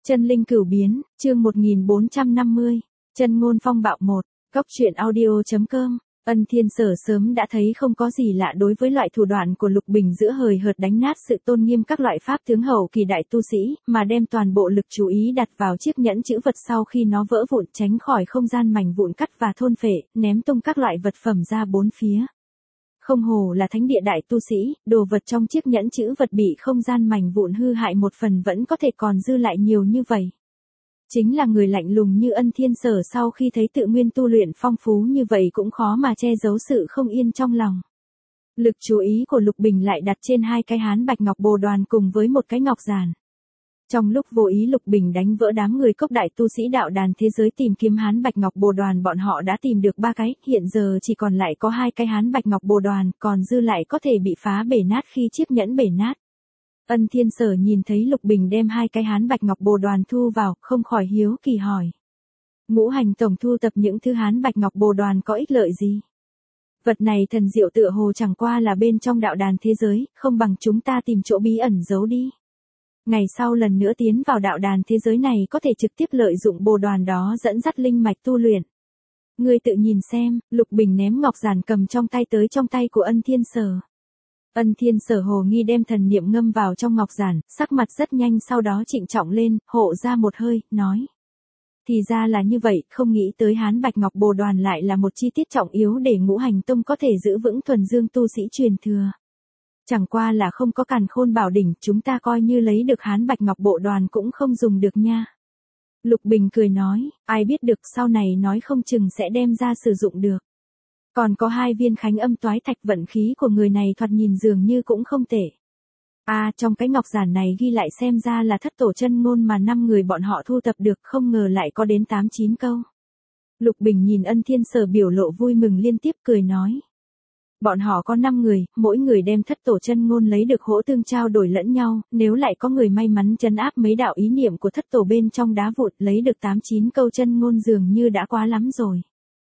Chân linh cửu biến, chương 1450, chân ngôn phong bạo 1, góc truyện audio.com. Ân Thiên Sở sớm đã thấy không có gì lạ đối với loại thủ đoạn của Lục Bình giữa hời hợt đánh nát sự tôn nghiêm các loại pháp tướng hậu kỳ đại tu sĩ, mà đem toàn bộ lực chú ý đặt vào chiếc nhẫn chữ vật sau khi nó vỡ vụn, tránh khỏi không gian mảnh vụn cắt và thôn phệ, ném tung các loại vật phẩm ra bốn phía. Không hồ là thánh địa đại tu sĩ, đồ vật trong chiếc nhẫn chữ vật bị không gian mảnh vụn hư hại một phần vẫn có thể còn dư lại nhiều như vậy. Chính là người lạnh lùng như Ân Thiên Sở sau khi thấy tự nguyên tu luyện phong phú như vậy cũng khó mà che giấu sự không yên trong lòng. Lực chú ý của Lục Bình lại đặt trên hai cái hán bạch ngọc bồ đoàn cùng với một cái ngọc giản. Trong lúc vô ý Lục Bình đánh vỡ đám người cốc đại tu sĩ đạo đàn thế giới tìm kiếm hán bạch ngọc bồ đoàn, bọn họ đã tìm được 3 cái, hiện giờ chỉ còn lại có 2 cái hán bạch ngọc bồ đoàn, còn dư lại có thể bị phá bể nát khi chiếc nhẫn bể nát. Ân Thiên Sở nhìn thấy Lục Bình đem 2 cái hán bạch ngọc bồ đoàn thu vào, không khỏi hiếu kỳ hỏi. Ngũ hành tổng thu tập những thứ hán bạch ngọc bồ đoàn có ích lợi gì? Vật này thần diệu tựa hồ chẳng qua là bên trong đạo đàn thế giới, không bằng chúng ta tìm chỗ bí ẩn giấu đi. Ngày sau lần nữa tiến vào đạo đàn thế giới này có thể trực tiếp lợi dụng bồ đoàn đó dẫn dắt linh mạch tu luyện. Ngươi tự nhìn xem, Lục Bình ném ngọc giản cầm trong tay tới trong tay của Ân Thiên Sở. Ân Thiên Sở hồ nghi đem thần niệm ngâm vào trong ngọc giản, sắc mặt rất nhanh sau đó trịnh trọng lên, hộ ra một hơi, nói. Thì ra là như vậy, không nghĩ tới hán bạch ngọc bồ đoàn lại là một chi tiết trọng yếu để Ngũ Hành Tông có thể giữ vững thuần dương tu sĩ truyền thừa. Chẳng qua là không có càn khôn bảo đỉnh, chúng ta coi như lấy được hán bạch ngọc bộ đoàn cũng không dùng được nha. Lục Bình cười nói, ai biết được sau này nói không chừng sẽ đem ra sử dụng được. Còn có 2 viên khánh âm toái thạch, vận khí của người này thoạt nhìn dường như cũng không tệ. Trong cái ngọc giản này ghi lại xem ra là thất tổ chân ngôn mà 5 người bọn họ thu thập được, không ngờ lại có đến 8-9 câu. Lục Bình nhìn Ân Thiên Sở biểu lộ vui mừng liên tiếp cười nói. Bọn họ có 5 người, mỗi người đem thất tổ chân ngôn lấy được hỗ tương trao đổi lẫn nhau, nếu lại có người may mắn trấn áp mấy đạo ý niệm của thất tổ bên trong đá vụn lấy được 8-9 câu chân ngôn dường như đã quá lắm rồi.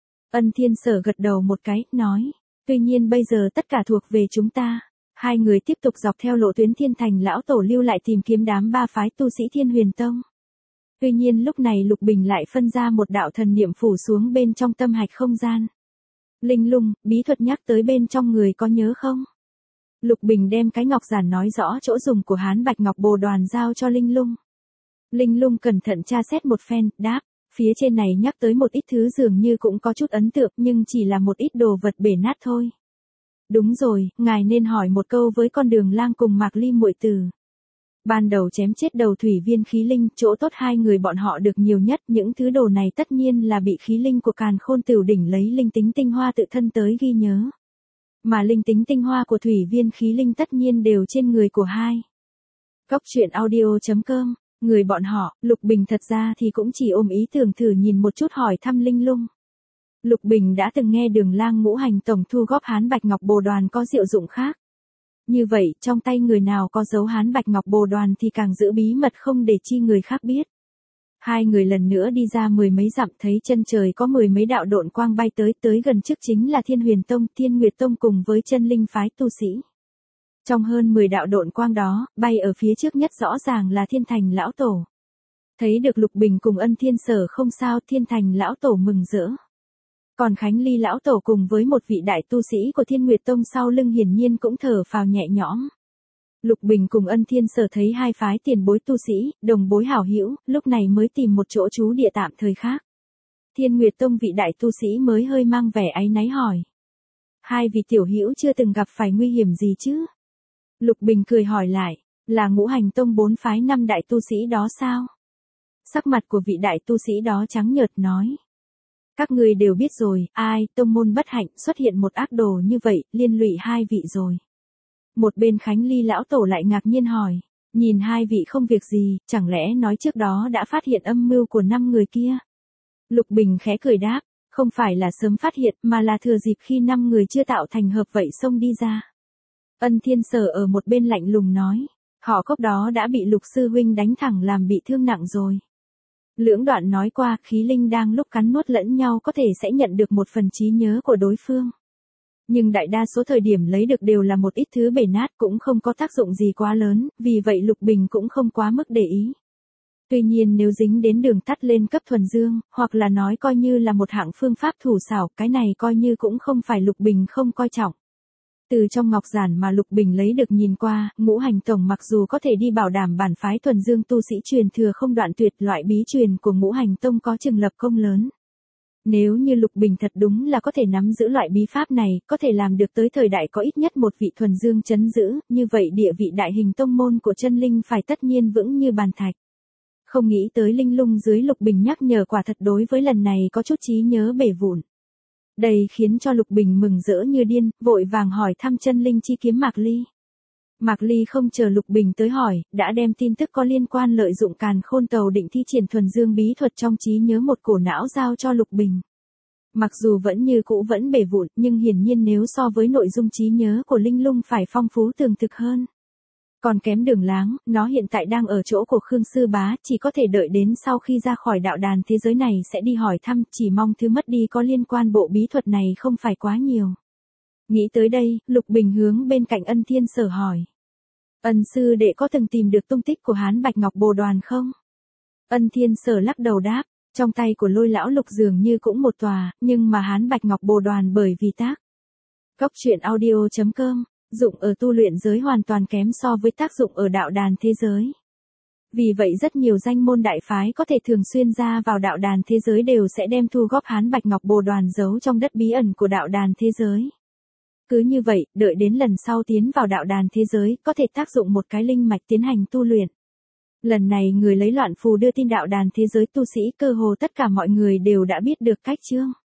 Ân Thiên Sở gật đầu một cái, nói, tuy nhiên bây giờ tất cả thuộc về chúng ta. 2 người tiếp tục dọc theo lộ tuyến Thiên Thành lão tổ lưu lại tìm kiếm đám 3 phái tu sĩ Thiên Huyền Tông. Tuy nhiên lúc này Lục Bình lại phân ra một đạo thần niệm phủ xuống bên trong tâm hạch không gian. Linh lung, bí thuật nhắc tới bên trong người có nhớ không? Lục Bình đem cái ngọc giản nói rõ chỗ dùng của hán bạch ngọc bồ đoàn giao cho Linh lung. Linh lung cẩn thận tra xét một phen, đáp, phía trên này nhắc tới một ít thứ dường như cũng có chút ấn tượng nhưng chỉ là một ít đồ vật bể nát thôi. Đúng rồi, ngài nên hỏi một câu với con Đường Lang cùng Mạc Ly muội tử. Ban đầu chém chết đầu thủy viên khí linh, chỗ tốt 2 người bọn họ được nhiều nhất, những thứ đồ này tất nhiên là bị khí linh của Càn Khôn Tửu Đỉnh lấy linh tính tinh hoa tự thân tới ghi nhớ. Mà linh tính tinh hoa của thủy viên khí linh tất nhiên đều trên người của 2. Góc truyện audio.com, người bọn họ, Lục Bình thật ra thì cũng chỉ ôm ý tưởng thử nhìn một chút hỏi thăm Linh lung. Lục Bình đã từng nghe Đường Lang ngũ hành tổng thu góp hán bạch ngọc bồ đoàn có diệu dụng khác. Như vậy, trong tay người nào có dấu hán bạch ngọc bồ đoàn thì càng giữ bí mật không để chi người khác biết. 2 người lần nữa đi ra 10 mấy dặm, thấy chân trời có 10 mấy đạo độn quang bay tới gần trước chính là Thiên Huyền Tông, Thiên Nguyệt Tông cùng với chân linh phái tu sĩ. Trong hơn 10 đạo độn quang đó, bay ở phía trước nhất rõ ràng là Thiên Thành lão tổ. Thấy được Lục Bình cùng Ân Thiên Sở không sao, Thiên Thành lão tổ mừng rỡ. Còn Khánh Ly lão tổ cùng với một vị đại tu sĩ của Thiên Nguyệt Tông sau lưng hiển nhiên cũng thở phào nhẹ nhõm. Lục Bình cùng Ân Thiên Sở thấy 2 phái tiền bối tu sĩ, đồng bối hảo hữu, lúc này mới tìm một chỗ trú địa tạm thời khác. Thiên Nguyệt Tông vị đại tu sĩ mới hơi mang vẻ áy náy hỏi. 2 vị tiểu hữu chưa từng gặp phải nguy hiểm gì chứ? Lục Bình cười hỏi lại, là Ngũ Hành Tông 4 phái 5 đại tu sĩ đó sao? Sắc mặt của vị đại tu sĩ đó trắng nhợt nói. Các ngươi đều biết rồi, tông môn bất hạnh xuất hiện một ác đồ như vậy, liên lụy 2 vị rồi. Một bên Khánh Ly lão tổ lại ngạc nhiên hỏi, nhìn 2 vị không việc gì, chẳng lẽ nói trước đó đã phát hiện âm mưu của 5 người kia? Lục Bình khẽ cười đáp, không phải là sớm phát hiện mà là thừa dịp khi 5 người chưa tạo thành hợp vậy xông đi ra. Ân Thiên Sở ở một bên lạnh lùng nói, họ cốc đó đã bị Lục sư huynh đánh thẳng làm bị thương nặng rồi. Lưỡng đoạn nói qua, khí linh đang lúc cắn nuốt lẫn nhau có thể sẽ nhận được một phần trí nhớ của đối phương. Nhưng đại đa số thời điểm lấy được đều là một ít thứ bể nát cũng không có tác dụng gì quá lớn, vì vậy Lục Bình cũng không quá mức để ý. Tuy nhiên nếu dính đến đường tắt lên cấp thuần dương, hoặc là nói coi như là một hạng phương pháp thủ xảo, cái này coi như cũng không phải Lục Bình không coi trọng. Từ trong ngọc giản mà Lục Bình lấy được nhìn qua, ngũ hành tổng mặc dù có thể đi bảo đảm bản phái thuần dương tu sĩ truyền thừa không đoạn tuyệt, loại bí truyền của ngũ hành tông có chừng lập công lớn. Nếu như Lục Bình thật đúng là có thể nắm giữ loại bí pháp này, có thể làm được tới thời đại có ít nhất một vị thuần dương trấn giữ, như vậy địa vị đại hình tông môn của chân linh phải tất nhiên vững như bàn thạch. Không nghĩ tới linh lung dưới Lục Bình nhắc nhở quả thật đối với lần này có chút trí nhớ bể vụn. Đây khiến cho Lục Bình mừng rỡ như điên, vội vàng hỏi thăm chân linh chi kiếm Mạc Ly. Mạc Ly không chờ Lục Bình tới hỏi, đã đem tin tức có liên quan lợi dụng càn khôn tàu định thi triển thuần dương bí thuật trong trí nhớ một cổ não giao cho Lục Bình. Mặc dù vẫn như cũ vẫn bể vụn, nhưng hiển nhiên nếu so với nội dung trí nhớ của linh lung phải phong phú tường thực hơn. Còn kém Đường Láng, nó hiện tại đang ở chỗ của Khương Sư Bá, chỉ có thể đợi đến sau khi ra khỏi đạo đàn thế giới này sẽ đi hỏi thăm, chỉ mong thứ mất đi có liên quan bộ bí thuật này không phải quá nhiều. Nghĩ tới đây, Lục Bình hướng bên cạnh Ân Thiên Sở hỏi. Ân sư đệ có từng tìm được tung tích của Hán Bạch Ngọc Bồ Đoàn không? Ân Thiên Sở lắc đầu đáp, trong tay của Lôi lão Lục dường như cũng một tòa, nhưng mà Hán Bạch Ngọc Bồ Đoàn bởi vì tác Cốc truyện audio.com, dụng ở tu luyện giới hoàn toàn kém so với tác dụng ở đạo đàn thế giới. Vì vậy rất nhiều danh môn đại phái có thể thường xuyên ra vào đạo đàn thế giới đều sẽ đem thu góp Hán Bạch Ngọc Bồ Đoàn giấu trong đất bí ẩn của đạo đàn thế giới. Cứ như vậy, đợi đến lần sau tiến vào đạo đàn thế giới, có thể tác dụng một cái linh mạch tiến hành tu luyện. Lần này người lấy loạn phù đưa tin đạo đàn thế giới tu sĩ, cơ hồ tất cả mọi người đều đã biết được cách chương.